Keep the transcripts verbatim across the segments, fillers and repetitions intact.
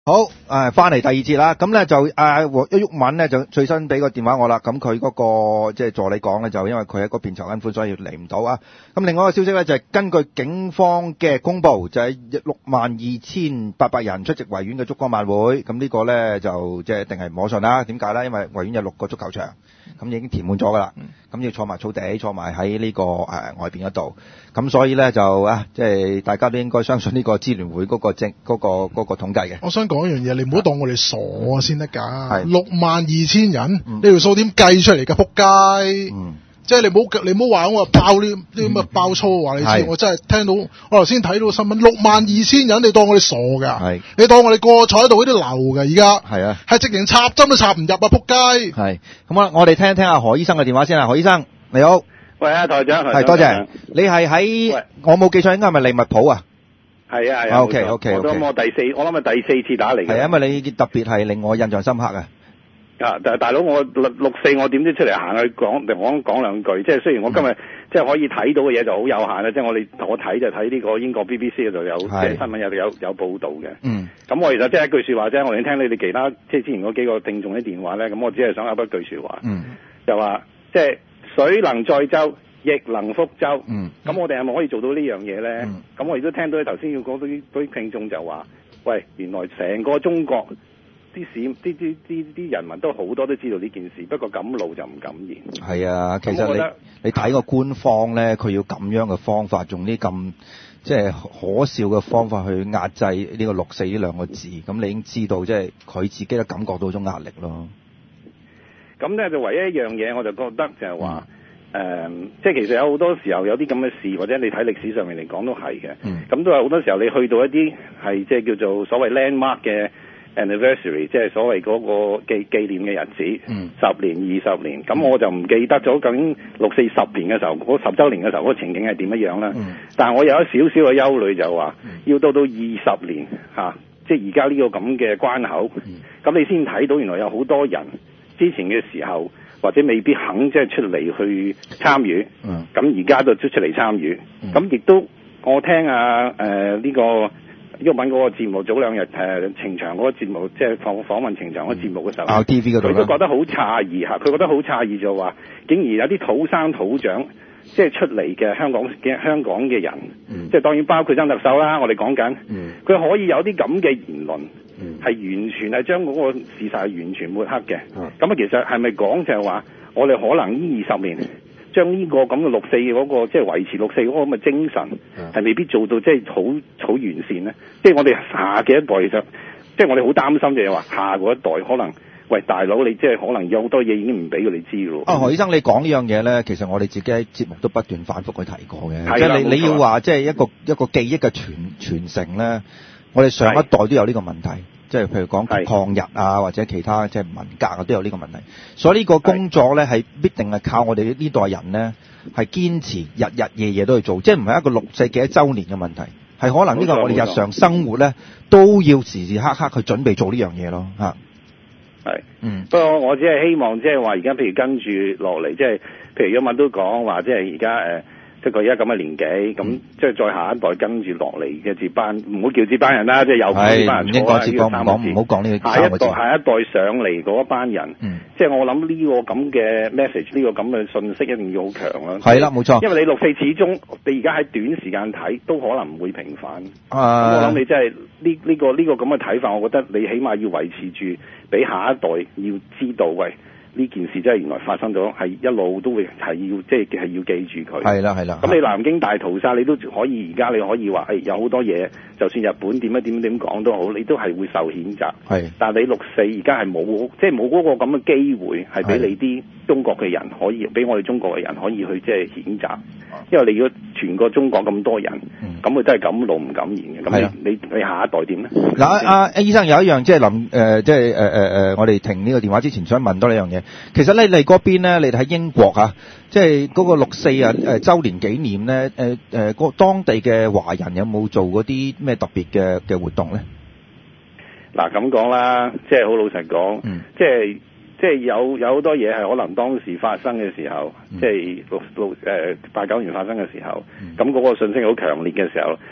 好，誒翻嚟第二節啦，咁咧就誒郁郁文咧就最新俾個電話我啦，咁佢嗰個即係助理講咧，就因為佢喺嗰邊籌緊款，所以嚟唔到啊。咁另外一個消息咧就係根據警方嘅公佈，就係六萬二千八百人出席維園嘅燭光晚會，咁呢個咧就即係一定係唔可信啦。點解咧？因為維園有六個足球場，咁已經填滿咗噶啦，咁要坐埋草地，坐埋喺呢個誒外邊嗰度，咁所以咧就啊，即係大家都應該相信呢個支聯會嗰個政嗰個嗰個統計嘅。 我想講一樣嘢，你唔好當我哋傻啊先得㗎。 係六萬二千人，呢條數點計出嚟㗎？仆街！ 嗯， 即係你唔好你唔好話我話爆呢啲咁嘅爆粗話你知，我真係聽到我頭先睇到新聞，六萬二千人，你當我哋傻㗎？ 係你當我哋個坐喺度嗰啲流㗎？而家係啊， 係直情插針都插唔入啊！仆街！ 係咁啊！我哋聽一聽阿何醫生嘅電話先啊，何醫生你好。 喂啊，台長， 係多謝。你係喺我冇記錯，應該係咪利物浦啊？ 係啊係啊。 O K O K O K。 我諗我第四，我諗係第四次打嚟嘅。 係因為你特別係令我印象深刻啊。 啊！但係大佬，我六六四我點知出嚟行去講，講講兩句。即係雖然我今日、嗯、即係可以睇到嘅嘢就好有限啦。即係我哋我睇就睇呢個英國 B B C 嗰度有即係新聞有有有報導嘅。嗯。咁我其實即係一句説話啫。我哋聽你哋其他即係之前嗰幾個聽眾啲電話咧，咁我只係想噏一句説話。嗯。就話即係水能載舟，亦能覆舟。嗯。咁我哋係咪可以做到呢樣嘢咧？嗯。咁我亦都聽到你頭先要講到啲啲聽眾就話，喂，原來成個中國。啲市啲啲啲啲人民都好多都知道呢件事，不過敢怒就唔敢言。係啊，其實你你睇個官方咧，佢要咁樣嘅方法，用啲咁即係可笑嘅方法去壓制呢個六四呢兩個字，咁你已經知道即係佢自己都感覺到種壓力咯。 咁咧就唯一一樣嘢，我就覺得就係話誒，即係其實有好多時候有啲咁嘅事，或者你睇歷史上面嚟講都係嘅。咁、嗯、都係好多時候你去到一啲係即係叫做所謂 landmark 嘅。anniversary 即係所謂嗰個紀紀念嘅日子，嗯、十年、二十年，咁我就唔記得咗究竟六四十年嘅時候，嗰十週年嘅時候嗰個情景係點樣啦。嗯、但係我有一少少嘅憂慮就話，嗯、要到到二十年嚇、啊，即係而家呢個咁嘅關口，咁、嗯、你先睇到原來有好多人之前嘅時候或者未必肯即係出嚟去參與，咁而家就出出嚟參與，咁、嗯、亦都我聽啊誒呢、呃這個。毓民嗰個節目早兩日誒情場嗰個節目，即係訪訪問情場嗰個節目嘅時候，啊 T V 嗰度，佢都覺得好詫異嚇，佢覺得好詫異就話，竟然有啲土生土長即係出嚟嘅香港嘅香港嘅人，嗯、即係當然包括曾特首啦，我哋講緊，佢、嗯、可以有啲咁嘅言論，係、嗯、完全係將嗰個事實係完全抹黑嘅。咁、嗯、啊，其實係咪講就係話，我哋可能呢二十年？將呢個咁嘅六四嗰個即係維持六四嗰個咁嘅精神，係未必做到即係好好完善咧。即係我哋下嘅一代其實，即係我哋好擔心就係話下嗰一代可能，喂大佬你即係可能有好多嘢已經唔俾佢哋知咯。啊何醫生，你講呢樣嘢咧，其實我哋自己喺節目都不斷反覆去提過嘅。即係你你要話即係一個一個記憶嘅傳傳承咧，我哋上一代都有呢個問題。即係譬如講抗日啊，或者其他即係文革啊，都有呢個問題。所以呢個工作咧係必定係靠我哋呢代人咧係堅持日日夜夜都去做，即係唔係一個六四幾週年嘅問題，係可能呢個我哋日常生活咧都要時時刻刻去準備做呢樣嘢咯嚇。 係，嗯。不過我只係希望即係話而家譬如跟住落嚟，即係譬如毓民都講話，即係而家誒。即係佢而家咁嘅年紀，咁、嗯、即係再下一代跟住落嚟嘅接班，唔好叫接班人啦，即係有接班人錯啦。呢個三個字，唔好講呢個下一代，下一代上嚟嗰一班人，嗯、即係我諗呢個咁嘅 message，呢個咁嘅信息一定要好強啦。係啦，冇錯。因為你六四始終，你而家喺短時間睇都可能唔會平反。啊、我諗你即係呢呢個呢、呢個咁嘅睇法，我覺得你起碼要維持住，俾下一代要知道，喂。呢件事真係原來發生咗，係一路都會係要即係係要記住佢。係啦係啦。咁你南京大屠殺，你都可以而家你可以話，誒、哎、有好多嘢，就算日本點樣點點講都好，你都係會受譴責。係。但係你六四而家係冇，即係冇嗰個咁嘅機會，係俾你啲中國嘅人可以，俾我哋中國嘅人可以去即係譴責。因為你如果全個中國咁多人，咁佢、嗯、都係敢怒唔敢言嘅。咁你你你下一代點咧？嗱， 阿阿醫生有一樣即係臨誒，即係誒誒誒，我哋停呢個電話之前想問多呢樣嘢。其實咧，你嗰邊咧，你哋喺英國啊，即係嗰個六四啊誒週年紀念咧，誒誒個當地嘅華人有冇做嗰啲咩特別嘅嘅活動咧？ 嗱咁講啦，即係好老實講，嗯、即係。即係有有好多嘢係可能當時發生嘅時候，嗯、即係六六誒八九年發生嘅時候，咁嗰、嗯、個信息好強烈嘅時候，的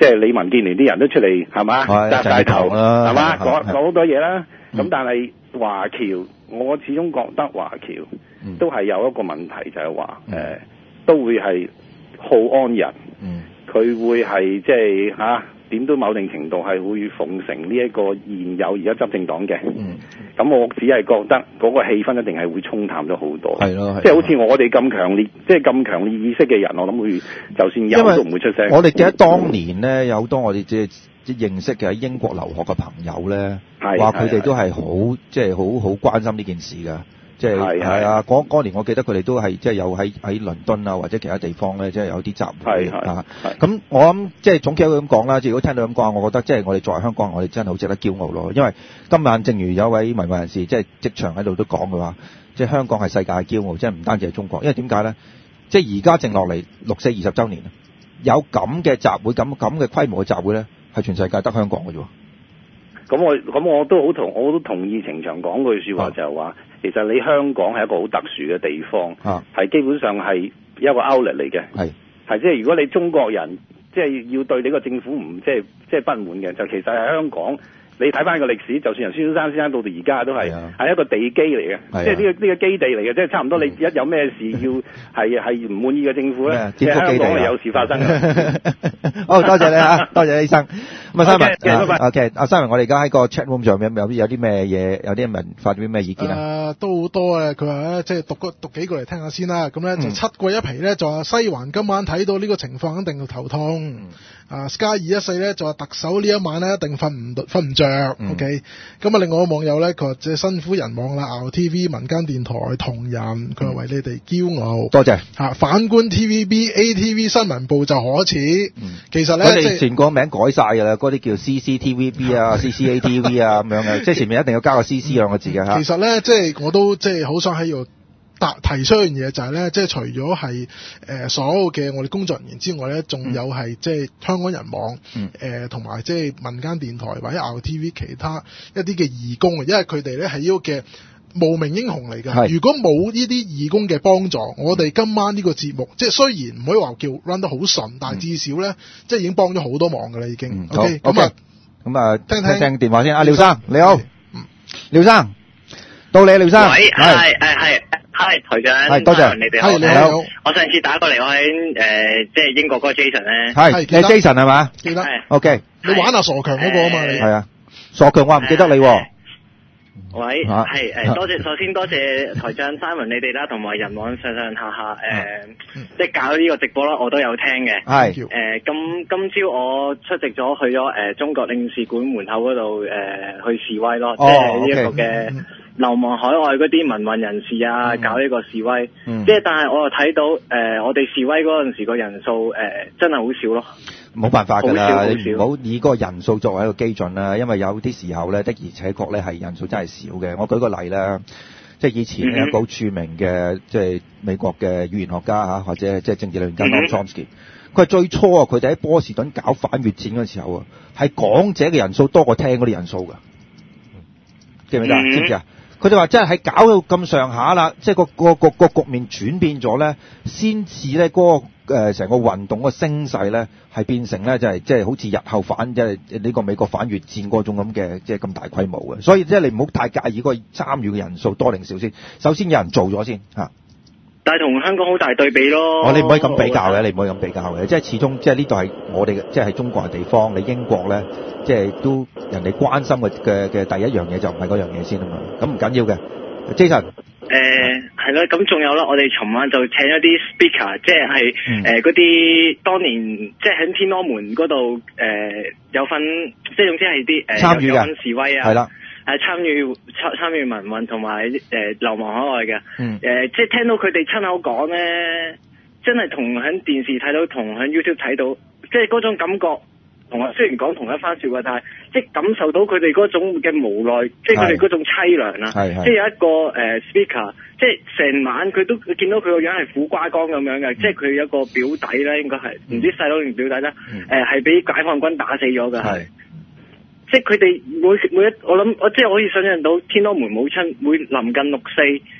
即係你民建聯啲人都出嚟係嘛，紮晒頭係嘛，講講好多嘢啦。咁但係華僑，我始終覺得華僑都係有一個問題，就係話誒都會係好安人，佢、嗯、會係即係嚇點都某定程度係會奉承呢一個現有而家執政黨嘅。咁、嗯、我只係覺得嗰個氣氛一定係會沖淡咗好多。係咯，即係好似我哋咁強烈，即係咁強烈意識嘅人，我諗會就算有都唔會出聲。 我哋記得當年咧有好多我哋即係。即係認識嘅喺英國留學嘅朋友咧，話佢哋都係好即係好好關心呢件事㗎。即係係啊，嗰嗰年我記得佢哋都係即係有喺喺倫敦啊或者其他地方咧，即係有啲集會啊。咁我諗即係總結佢咁講啦。如果聽到咁講，我覺得即係我哋作為香港人，我哋真係好值得驕傲咯。因為今晚正如有位民運人士即係職場喺度都講嘅話，即係香港係世界嘅驕傲，即係唔單止係中國。因為點解咧？即係而家剩落嚟六四二十週年，有咁嘅集會，咁咁嘅規模嘅集會咧。係全世界得香港嘅啫喎， 咁我咁我都好同我都同意程翔講句説話，就係話其實你香港係一個好特殊嘅地方，係、啊、基本上係一個 outlet 嚟嘅，係係即係如果你中國人即係要對你個政府唔即係即係不滿嘅，就其實係香港。你睇翻個歷史，就算由孫中山先生到到而家都係係一個地基嚟嘅，即係呢個呢、呢個基地嚟嘅，即係差唔多你一有咩事要係係唔滿意嘅政府咧，即係香港係有事發生嘅。 好多謝你嚇，多謝醫生。咁啊，三文，OK，阿三文，我哋而家喺個 chat room 上面有有啲咩嘢，有啲人發啲咩意見啊？ 誒，都好多嘅。佢話咧，即係讀個讀幾個嚟聽下先啦。咁咧就七個一皮咧，就話西環今晚睇到呢個情況，肯定要頭痛。啊 ，Sky 二一四咧就話特首呢一晚咧一定瞓唔瞓唔着。嗯、OK，咁啊，另外個網友咧，佢話即係辛苦人網啦 ，R T V 民間電台同仁，佢話為你哋驕傲， 多謝嚇、啊。反觀 T V B、A T V 新聞部就可恥，嗯、其實咧， 佢哋全個名改晒㗎啦，嗰啲叫 C C T V B 啊、C C A T V 啊咁樣嘅，即係前面一定要加個 C C 兩個字嘅嚇。 其實咧，即係我都即係好想喺度提出一樣嘢，就係咧，即係除咗係誒所有嘅我哋工作人員之外咧，仲有係即係香港人網誒同埋即係民間電台或者 R T V 其他一啲嘅義工啊，因為佢哋咧係呢個嘅無名英雄嚟㗎。如果冇呢啲義工嘅幫助，我哋今晚呢個節目即係雖然唔可以話叫 run 得好順，但係至少咧即係已經幫咗好多忙㗎啦，已經。OK，咁啊，咁啊，聽聽聽電話先。阿廖生你好，廖生到你，廖生。 喂，係係係。係台長， 係多謝你哋好。 係你好。 我上次打過嚟，我喺誒即係英國嗰個 Jason 咧。 係，你 Jason 係嘛？ 記得。 係。 OK。 你玩下傻強嗰個啊嘛？你係啊，傻強我唔記得你喎。 喂，係誒多謝，首先多謝台長 Simon 你哋啦，同埋人網上上下下誒，即係搞呢個直播啦，我都有聽嘅。 係。 誒，今今朝我出席咗去咗誒中國領事館門口嗰度誒去示威咯，即係呢一個嘅。流亡海外嗰啲民運人士啊，嗯、搞呢個示威，嗯、即係但係我又睇到誒、呃，我哋示威嗰陣時個人數誒、呃、真係好少咯。冇辦法㗎啦，你唔好以嗰個人數作為一個基準啦，因為有啲時候咧的而且確咧係人數真係少嘅。我舉個例啦，即係以前有一個好著名嘅即係美國嘅語言學家嚇，或者即係政治理論家 Noam Chomsky，佢係最初啊，佢哋喺波士頓搞反越戰嗰陣時候啊，係講者嘅人數多過聽嗰啲人數㗎，記唔記得？知唔知啊？佢哋話真係喺搞到咁上下啦，即係個個個個局面轉變咗咧，先至咧嗰個誒成個運動個聲勢咧係變成咧就係即係好似日後反即係呢個美國反越戰嗰種咁嘅即係咁大規模嘅，所以即係你唔好太介意嗰個參與嘅人數多定少先，首先有人做咗先嚇。 但係同香港好大對比咯。 我你唔可以咁比較嘅，你唔可以咁比較嘅，即係始終即係呢度係我哋嘅，即係中國嘅地方。你英國咧，即係都人哋關心嘅嘅嘅第一樣嘢就唔係嗰樣嘢先啊嘛。咁唔緊要嘅 ，Jason。誒係咯，咁仲有啦，我哋尋晚就請咗啲 speaker，即係誒嗰啲當年即係喺天安門嗰度誒有份，即係總之係啲誒參與嘅示威啊。係啦。係參與參參與民運同埋誒流亡海外嘅，誒、嗯呃、即係聽到佢哋親口講咧，真係同喺電視睇到，同喺 YouTube 睇到，即係嗰種感覺，同我雖然講同一番説話，但係即係感受到佢哋嗰種嘅無奈，即係佢哋嗰種凄涼啊！即係有一個誒、呃、speaker，即係成晚佢都見到佢個樣係苦瓜乾咁樣嘅，嗯、即係佢有一個表弟咧，應該係唔知細佬定表弟咧，誒係俾解放軍打死咗嘅。係。即係佢哋每每一，我諗我即係可以想象到天安門母親會臨近六四，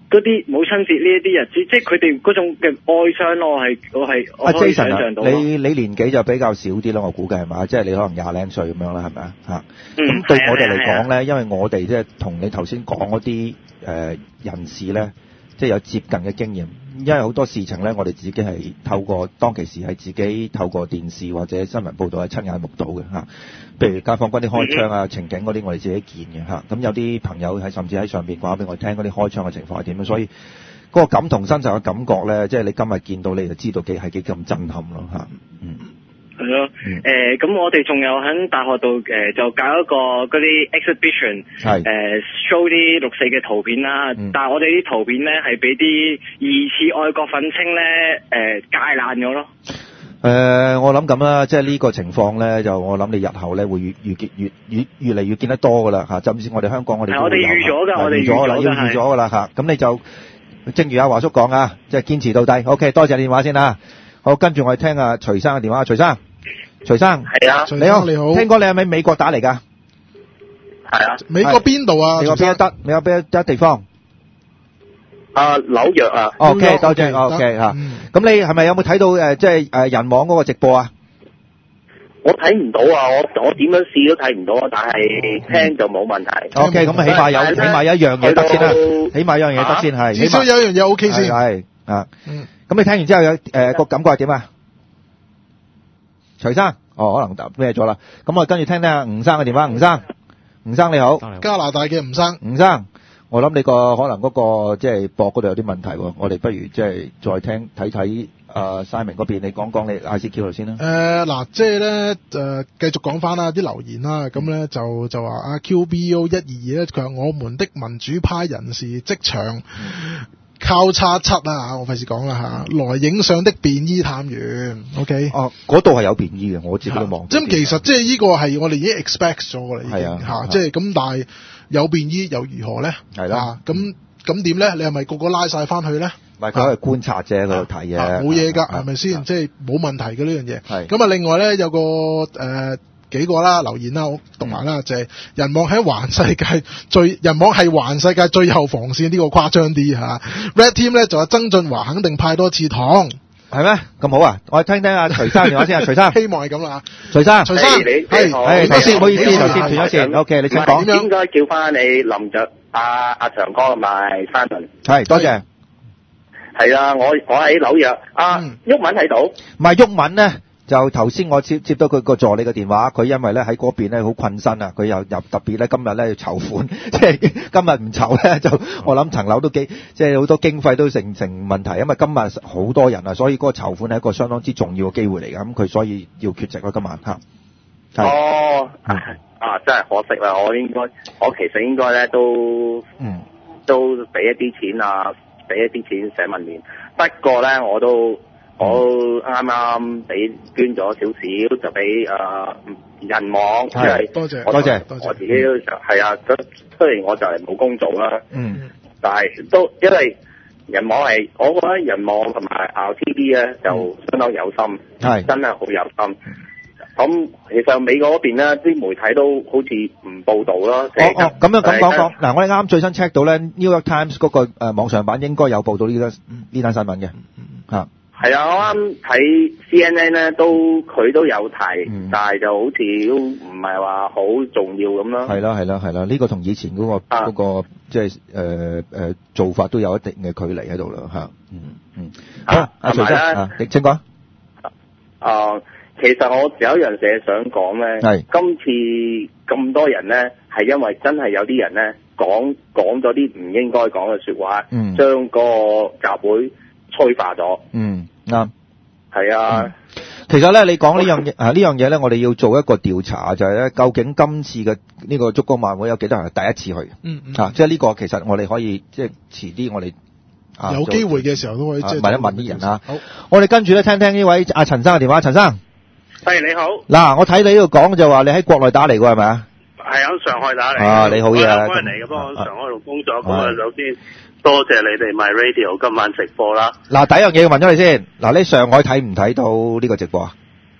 嗰啲母親節呢一啲日子，即係佢哋嗰種嘅哀傷咯，我係我係我可以想象到。 阿 Jason 啊，你你年紀就比較少啲咯，我估計係嘛？即係你可能廿零歲咁樣啦，係咪啊？嚇、嗯！咁對我哋嚟講咧，因為我哋即係同你頭先講嗰啲誒人士咧，即係有接近嘅經驗。因為好多事情咧，我哋自己係透過當其時係自己透過電視或者新聞報導係親眼目睹嘅嚇。譬如解放軍啲開槍啊、情景嗰啲，我哋自己見嘅嚇。咁有啲朋友係甚至喺上邊講俾我聽嗰啲開槍嘅情況係點樣，所以嗰個感同身受嘅感覺咧，即係你今日見到你就知道幾係幾咁震撼咯嚇。嗯。 係咯，誒咁、呃、我哋仲有喺大學度誒、呃、就搞一個嗰啲 exhibition，誒、呃、show 啲六四嘅圖片啦。嗯、但係我哋啲圖片咧係俾啲疑似愛國憤青咧誒界爛咗咯。誒、 呃，我諗咁啦，即係呢個情況咧，就我諗你日後咧會越越越越越越嚟越見得多噶啦嚇。甚至我哋香港我哋都會有。係我哋預咗㗎，我哋預咗啦，要預咗㗎啦嚇。咁你就正如阿華叔講啊，即係堅持到底。OK， 多謝電話先啦。好，跟住我哋聽下徐生嘅電話。徐生，徐生， 係啊， 你好，你好。 聽講你係咪美國打嚟㗎？ 係啊。 美國邊度啊？ 美國邊一得？美國邊一得地方？ 啊，紐約啊。 OK，多謝。OK 嚇。咁你係咪有冇睇到誒，即係誒人網嗰個直播啊？ 我睇唔到啊！我我點樣試都睇唔到啊！但係聽就冇問題。 OK，咁啊，起碼有起碼有一樣嘢得先啦。起碼有一樣嘢得先係。 至少有一樣嘢 OK 先。 係啊。嗯。咁你聽完之後有誒個感覺係點啊？徐生，哦，可能咩咗啦。咁我跟住聽聽阿吳生嘅電話。吳生，吳生你好。 加拿大嘅吳生。 吳生，我諗你個可能嗰個即係駁嗰度有啲問題喎。我哋不如即係再聽睇睇阿 Simon 嗰邊，你講講你 I C Q 度先啦。 誒嗱，即係咧誒，繼續講翻啦啲留言啦。咁咧就就話阿 Q B O 一二二咧，佢話我們的民主派人士即場。靠叉七啊！我費事講啦嚇，來影相的便衣探員 ，OK？ 哦，嗰度係有便衣嘅，我自己都望。 咁其實即係呢個係我哋已經 expect 咗㗎啦，已經嚇，即係咁。但係有便衣又如何咧？ 係啦， 咁咁點咧？你係咪個個拉晒翻去咧？ 唔係佢係觀察啫，喺度睇嘢， 冇嘢㗎，係咪先？即係冇問題嘅呢樣嘢。係咁啊！另外咧有個誒。幾個啦留言啦，我讀埋啦，就係人網喺環世界最人網係環世界最後防線，呢、這個誇張啲嚇。Red Team 咧就話曾俊華肯定派多次糖， 係咩咁好啊？我哋聽聽阿徐生電話先啊，徐生， 希望係咁啦。徐生， 徐生，係係頭先唔好意思，頭先斷咗線。OK，你請講。 點應該叫翻你林着阿阿長哥同埋山頓。 係多謝。 係啊，我我喺紐約。阿毓民喺度。 唔係毓民咧。就頭先我接接到佢個助理嘅電話，佢因為咧喺嗰邊咧好困身啊，佢又又特別咧今日咧要籌款，即係今日唔籌咧就我諗層樓都幾即係好多經費都成成問題，因為今日好多人啊，所以嗰個籌款係一個相當之重要嘅機會嚟㗎，咁佢所以要缺席咯今晚嚇。 哦，嗯、啊真係可惜啦，我應該我其實應該咧都嗯都俾一啲錢啊，俾一啲錢寫文面，不過咧我都。我啱啱俾捐咗少少，就俾誒、呃、人網，即係多謝多謝， 多謝我自己都係啊，雖然我就係冇工做啦， 嗯， 但係都因為人網係，我覺得人網同埋 R T V 咧就相當有心，係、嗯、真係好有心。咁其實美國嗰邊咧，啲媒體都好似唔報導咯。哦哦，咁樣咁講講，嗱，我哋啱啱最新 check 到咧 ，New York Times 嗰個誒網上版應該有報導呢單呢單新聞嘅，嚇。 係啊，我啱睇 C N N 咧，都佢都有提，嗯、但係就好似都唔係話好重要咁咯。係啦，係啦，係啦，呢、呢個同以前嗰、嗰個嗰、啊嗰個即係誒誒做法都有一定嘅距離喺度啦，嚇。嗯嗯。好，阿徐生，啊，你請講。 啊，其實我有一樣嘢想講咧，係今次咁多人咧，係因為真係有啲人咧講講咗啲唔應該講嘅説話，嗯，將個集會催化咗，嗯啱，係啊、嗯。 其實咧，你講呢樣嘢啊，呢樣嘢咧，我哋要做一個調查，就係、是、咧，究竟今次嘅呢個燭光晚會有幾多人係第一次去？嗯嗯。啊，即係呢個其實我哋可以即係遲啲我哋、啊、有機會嘅時候都可以即係問一問啲人啊。好，我哋跟住咧聽聽呢位阿陳生嘅電話，陳生。 係你好。嗱， 我睇你呢度講就話你喺國內打嚟㗎係咪啊？ 係喺上海打嚟。 啊，你好嘢啊！ 我係嚟嘅，不過喺上海度工作。咁啊，首先。多謝你哋 My Radio 今晚直播啦。 嗱，第一樣嘢要問咗你先。嗱，你上海睇唔睇到呢個直播啊？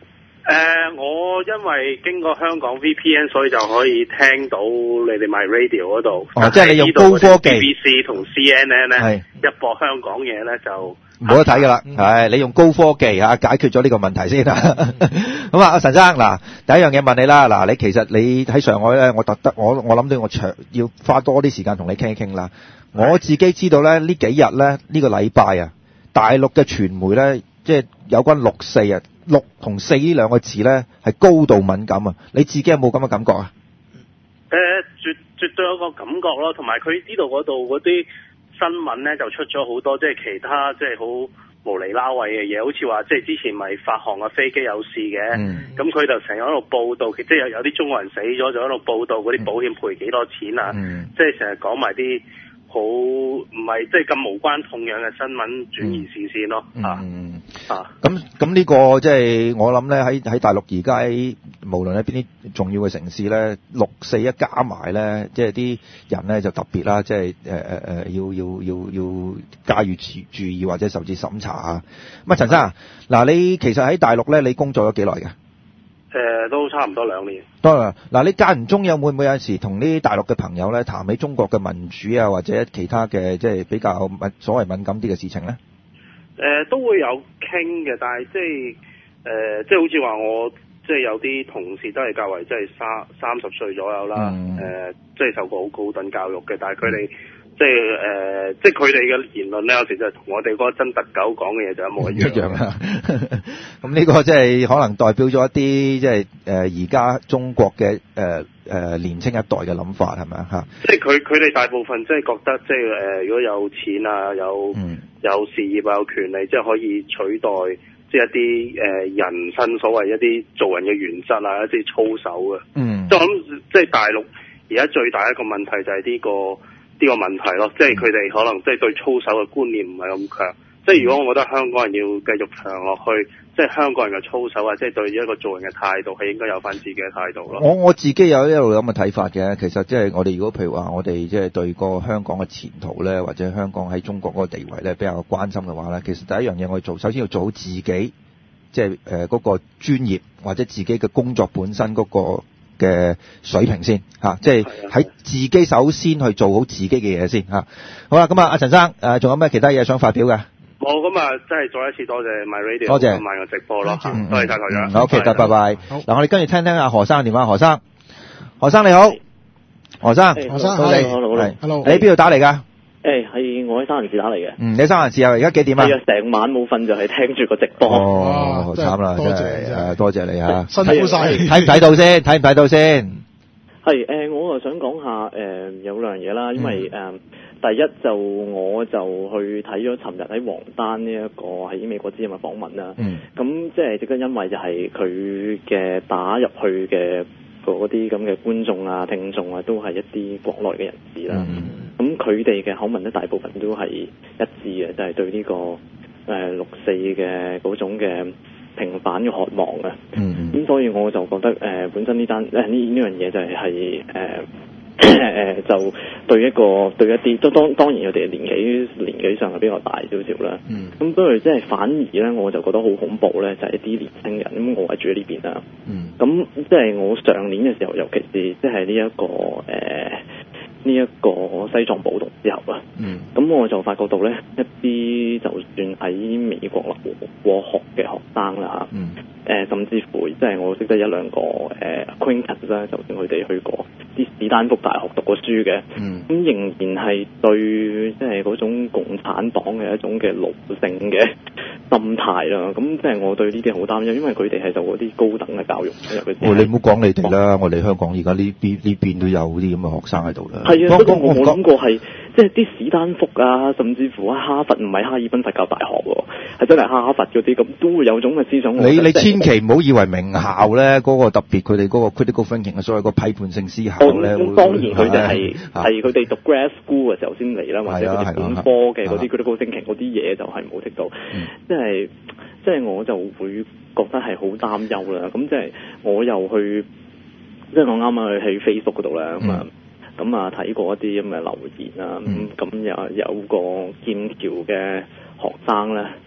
呃，我因為經過香港 V P N，所以就可以聽到你哋 My Radio 嗰度。 哦，即係你用高科技。 B B C 同 C N N 咧，一播香港嘢咧就冇得睇㗎啦。係、嗯、你用高科技嚇解決咗呢個問題先啦。咁啊，阿陳生嗱，第一樣嘢問你啦。嗱，你其實你喺上海咧，我特得我我諗到我長要花多啲時間同你傾一傾啦。我自己知道咧，呢幾日咧，呢、呢個禮拜啊，大陸嘅傳媒咧，即係有關六四啊。六同四呢兩個字咧係高度敏感啊！你自己有冇咁嘅感覺啊？ 誒、呃，絕絕對有個感覺咯，同埋佢呢度嗰度嗰啲新聞咧就出咗好多即係其他即係好無厘啦位嘅嘢，好似話即係之前咪發航嘅飛機有事嘅，咁佢、嗯、就成日喺度報導，即係有有啲中國人死咗就喺度報導嗰啲保險賠幾多錢啊，嗯、即係成日講埋啲好唔係即係咁無關痛癢嘅新聞轉移視線咯，嗯、啊！ 嗯啊，咁咁呢個即係我諗咧喺喺大陸而家無論喺邊啲重要嘅城市咧，六四一加埋咧，即係啲人咧就特別啦，即係誒誒誒要要要要加以注注意或者甚至審查啊。咁啊，陳生啊，嗱你其實喺大陸咧，你工作咗幾耐嘅？ 誒，都差唔多兩年。 多啦，嗱你間唔中有會唔會有時同啲大陸嘅朋友咧談起中國嘅民主啊，或者其他嘅即係比較敏所謂敏感啲嘅事情咧？ 誒、呃、都會有傾嘅，但係即係誒即係好似話我即係有啲同事都係較為即係三三十歲左右啦，誒、嗯呃、即係受過好高等教育嘅，但係佢哋即係誒、呃、即係佢哋嘅言論咧，有時就同我哋嗰個真特狗講嘅嘢就一模一樣。一樣啊！咁呢個即係可能代表咗一啲即係誒而家中國嘅誒誒年青一代嘅諗法係咪啊？嚇！即係佢佢哋大部分即係覺得即係誒、呃、如果有錢啊有。嗯有事業啊，有權利，即係可以取代即係一啲誒、呃、人生所謂一啲做人嘅原則啊，一啲操守嘅。嗯，即係我諗，即係大陸而家最大一個問題就係呢、這個呢、這個問題咯，即係佢哋可能即係對操守嘅觀念唔係咁強。即係如果我覺得香港人要繼續強落去，即係香港人嘅操守啊，即係對一個做人嘅態度係應該有翻自己嘅態度咯。我我自己有一路咁嘅睇法嘅，其實即係我哋如果譬如話我哋即係對個香港嘅前途咧，或者香港喺中國嗰個地位咧比較關心嘅話咧，其實第一樣嘢我哋做，首先要做好自己，即係誒嗰個專業或者自己嘅工作本身嗰個嘅水平先嚇，即係喺自己首先去做好自己嘅嘢先嚇。好啦，咁啊，阿陳生誒，仲有咩其他嘢想發表嘅？冇，咁啊，真係再一次多謝 My Radio 多謝今晚嘅直播咯，嗯、多謝晒台長。好 OK，得，拜拜。嗱，我哋跟住聽聽阿何生嘅電話。何生，何生你好，何生，何生，好你，好你，hello，你喺邊度打嚟㗎？誒，係我喺三藩市打嚟嘅。嗯，你喺三藩市啊？而家幾點啊？係啊，成晚冇瞓就係聽住個直播。哦，好慘啦，多謝誒，多謝你嚇，辛苦晒。睇唔睇到先？睇唔睇到先？係誒，我啊想講下誒有兩樣嘢啦，因為誒。第一就我就去睇咗尋日喺黃丹呢一個喺美國之音嘅訪問啦。嗯。咁即係即係因為就係佢嘅打入去嘅嗰啲咁嘅觀眾啊、聽眾啊，都係一啲國內嘅人士啦。嗯。咁佢哋嘅口吻咧，大部分都係一致嘅，就係、是、對呢、這個誒、呃、六四嘅嗰種嘅平反嘅渴望嘅。嗯。咁所以我就覺得誒、呃、本身呢單誒呢呢樣嘢就係係誒。呃誒、呃、就對一個對一啲都當當然佢哋年紀年紀上係比較大少少啦。嗯。咁不過即係反而咧，我就覺得好恐怖咧，就係、是、一啲年輕人。咁我係住喺呢邊啦。嗯。咁即係我上年嘅時候，尤其是即係呢一個誒呢一個西藏暴動之後啊。嗯。咁我就發覺到咧，一啲就算喺美國留過學嘅學生啦。嗯。誒、呃，甚至乎即係我識得一兩個誒 acquaintance 啦，就算佢哋去過啲史丹福大學讀過書嘅，咁、嗯、仍然係對即係嗰種共產黨嘅一種嘅奴性嘅心態啦。咁即係我對呢啲好擔憂，因為佢哋係受嗰啲高等嘅教育。哦，你唔好講你哋啦，我哋香港而家呢邊呢邊都有啲咁嘅學生喺度啦。係啊，不過我冇諗過係即係啲史丹福啊，甚至乎哈佛唔係哈爾濱佛教大學喎，係真係哈佛嗰啲咁，都會有種嘅思想。你你千祈唔好以為名校咧嗰、嗰個特別佢哋嗰個 critical thinking 啊，所謂個批判性思考咧。咁當然佢哋係係佢哋讀 grad school 嘅時候先嚟啦，或者佢哋本科嘅嗰啲 critical thinking 嗰啲嘢就係冇識到，即係即係我就會覺得係好擔憂啦。咁即係我又去即係我啱啱去喺 Facebook 嗰度咧咁啊。咁啊睇過一啲咁嘅留言啊，咁咁有有個劍橋嘅學生咧，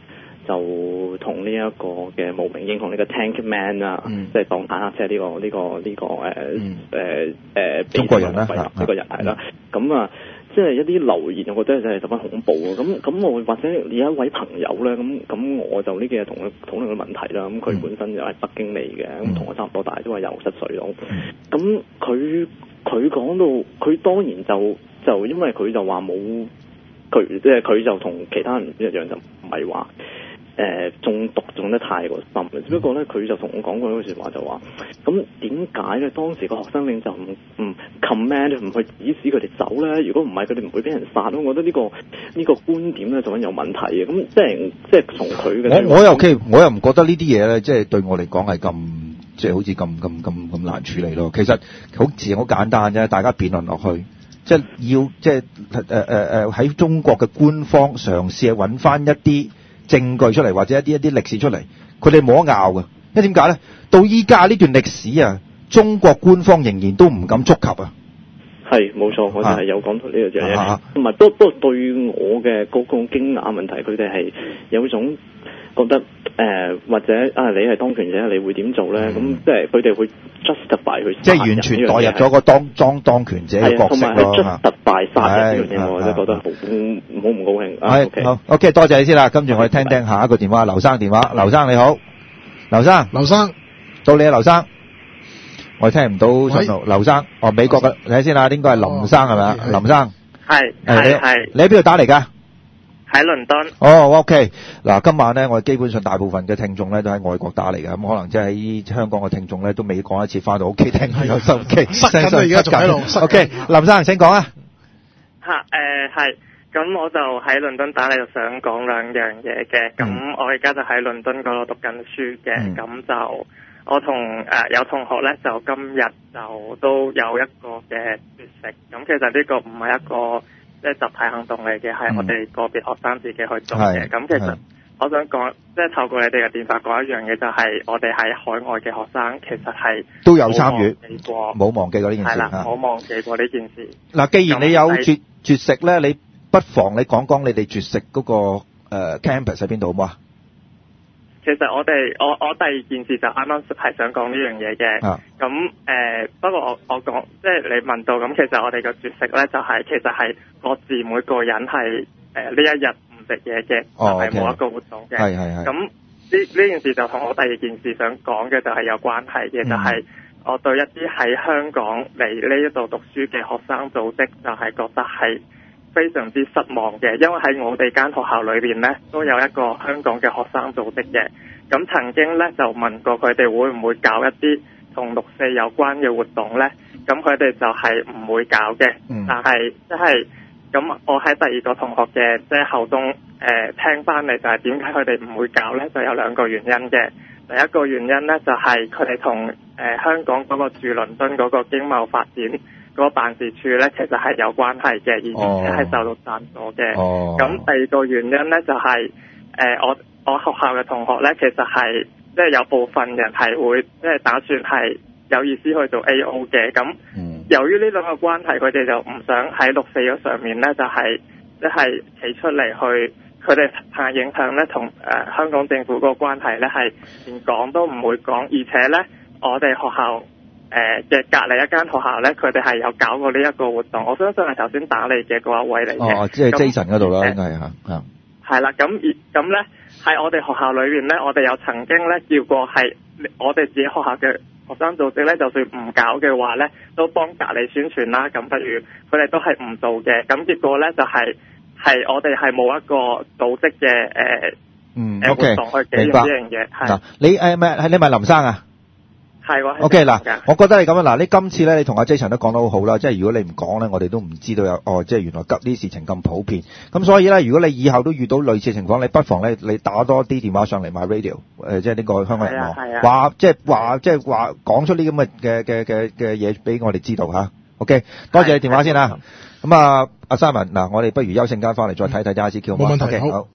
就同呢一個嘅無名英雄呢、這個 Tank Man 啊， 嗯、 即係當坦克車呢個呢、這個呢、這個誒誒誒中國人啦， 呢個人係啦，咁啊。即係一啲留言，我覺得真係十分恐怖啊！咁咁我或者有一位朋友咧，咁咁我就呢幾日同佢討論個問題啦。咁佢本身就係北京嚟嘅，咁同我差唔多大，都係廿六七歲咯。咁佢佢講到，佢當然就就因為佢就話冇佢，即係佢就同其他人一樣，就唔係話誒中毒中得太過深。只不過咧，佢就同我講過嗰句説話，就話咁點解咧？當時個學生領袖唔唔 command 唔去指使佢哋走咧？如果唔係，佢哋唔會俾人殺咯。我覺得呢、呢個呢、呢個觀點咧，就係有問題嘅。咁即係即係從佢嘅我我又 OK，我又唔覺得呢啲嘢咧，即係對我嚟講係咁即係好似咁咁咁咁難處理咯。其實好似好簡單啫，大家辯論落去，即係要即係誒誒誒喺中國嘅官方嘗試去揾翻一啲證據出嚟，或者一啲一啲歷史出嚟，佢哋冇得拗嘅。因為點解咧？到依家呢段歷史啊，中國官方仍然都唔敢觸及啊。 係冇錯，我就係有講到呢個嘢，同埋不不過對我嘅嗰個驚訝問題，佢哋係有種覺得誒、呃、或者啊，你係當權者，你會點做咧？咁、嗯、即係佢哋會 justify 去，即係完全代入咗個當當當權者嘅角色咯。justify 殺人呢樣嘢，我真係覺得好好唔高興。係、okay. 好 OK， 多謝你先啦。跟住我哋聽聽下一個電話，劉生電話，劉生你好，劉生， 劉生， 到你啊，劉生。我聽唔到陳劉劉生，哦，美國嘅，睇下先啦，應該係林生係咪啊？林生， 係係係， 你喺邊度打嚟㗎？ 喺倫敦。 哦 ，OK，嗱，今晚咧，我哋基本上大部分嘅聽眾咧都喺外國打嚟嘅，咁可能即係喺香港嘅聽眾咧都未講一次翻到屋企聽有收機， 塞緊啦而家仲喺度。 OK，林生請講啊。 嚇誒係，咁我就喺倫敦打嚟，就想講兩樣嘢嘅。咁、嗯、我而家就喺倫敦嗰度讀緊書嘅，咁、嗯、就。我同誒、呃、有同學咧，就今日就都有一個嘅絕食。咁其實呢個唔係一個即係集體行動嚟嘅，係、嗯、我哋個別學生自己去做嘅。咁其實我想講，即係透過你哋嘅電話講一樣嘢，就係我哋喺海外嘅學生其實係都有參與，冇忘記過呢件事。 係啦，冇忘記過呢件事。 嗱、啊，既然你有絕絕食咧，你不妨你講講你哋絕食嗰、那個、呃、campus 喺邊度好唔好啊？ 其實我哋我我第二件事就啱啱係想講呢樣嘢嘅，咁、啊、誒、呃、不過我我講即係你問到咁，其實我哋嘅絕食咧就係、是、其實係各自每個人係誒呢一日唔食嘢嘅，係冇、哦、一個活動嘅。係係係。咁呢呢件事就同我第二件事想講嘅就係有關係嘅、嗯，就係、是、我對一啲喺香港嚟呢一度讀書嘅學生組織，就係覺得係非常之失望嘅，因為喺我哋間學校裏邊呢，都有一個香港嘅學生組織嘅。咁曾經呢，就問過佢哋會唔會搞一啲同六四有關嘅活動呢？咁佢哋就係唔會搞嘅、嗯。但係即係咁，我喺第二個同學嘅即係口中誒、呃、聽翻嚟，就係點解佢哋唔會搞呢？就有兩個原因嘅。第一個原因呢，就係佢哋同誒香港嗰個駐倫敦嗰個經貿發展嗰個辦事處咧，其實係有關係嘅，而且係受到贊助嘅。咁、哦、第二個原因咧，就係、是、誒、呃、我我學校嘅同學咧，其實係即係有部分人係會即係打算係有意思去做 A O 嘅。咁、嗯、由於呢兩個關係，佢哋就唔想喺六四嗰上面咧，就係即係企出嚟去，佢哋怕影響咧同誒香港政府嗰個關係咧，係連講都唔會講，而且咧我哋學校。誒、呃、嘅隔離一間學校咧，佢哋係有搞過呢一個活動，我相信係頭先打嚟嘅嗰一位嚟嘅。哦，即係 Jason 嗰度啦，應該係嚇。係、呃。啦，咁而咁咧喺我哋學校裏邊咧，我哋有曾經咧叫過係我哋自己學校嘅學生組織咧，就算唔搞嘅話咧，都幫隔離宣傳啦。咁不如佢哋都係唔做嘅。咁結果咧就係、係、係我哋係冇一個組織嘅誒、呃、嗯誒活動去紀念呢樣嘢。係。 你誒咪係你咪林生啊？ 係喎。 O K 嗱，我覺得你咁樣嗱，你今次咧，你同阿 Jason 都講得好好啦，即係如果你唔講咧，我哋都唔知道有哦，即係原來急啲事情咁普遍。咁所以咧，如果你以後都遇到類似情況，你不妨咧，你打多啲電話上嚟 My Radio，誒、呃，即係呢個香港人網，話即係話即係話講出啲咁嘅嘅嘅嘅嘅嘢俾我哋知道吓。O K，多謝你電話先啦。咁啊，阿 Simon，嗱，我哋不如休息間翻嚟再睇睇 I C Q 好嗎？冇問題，好。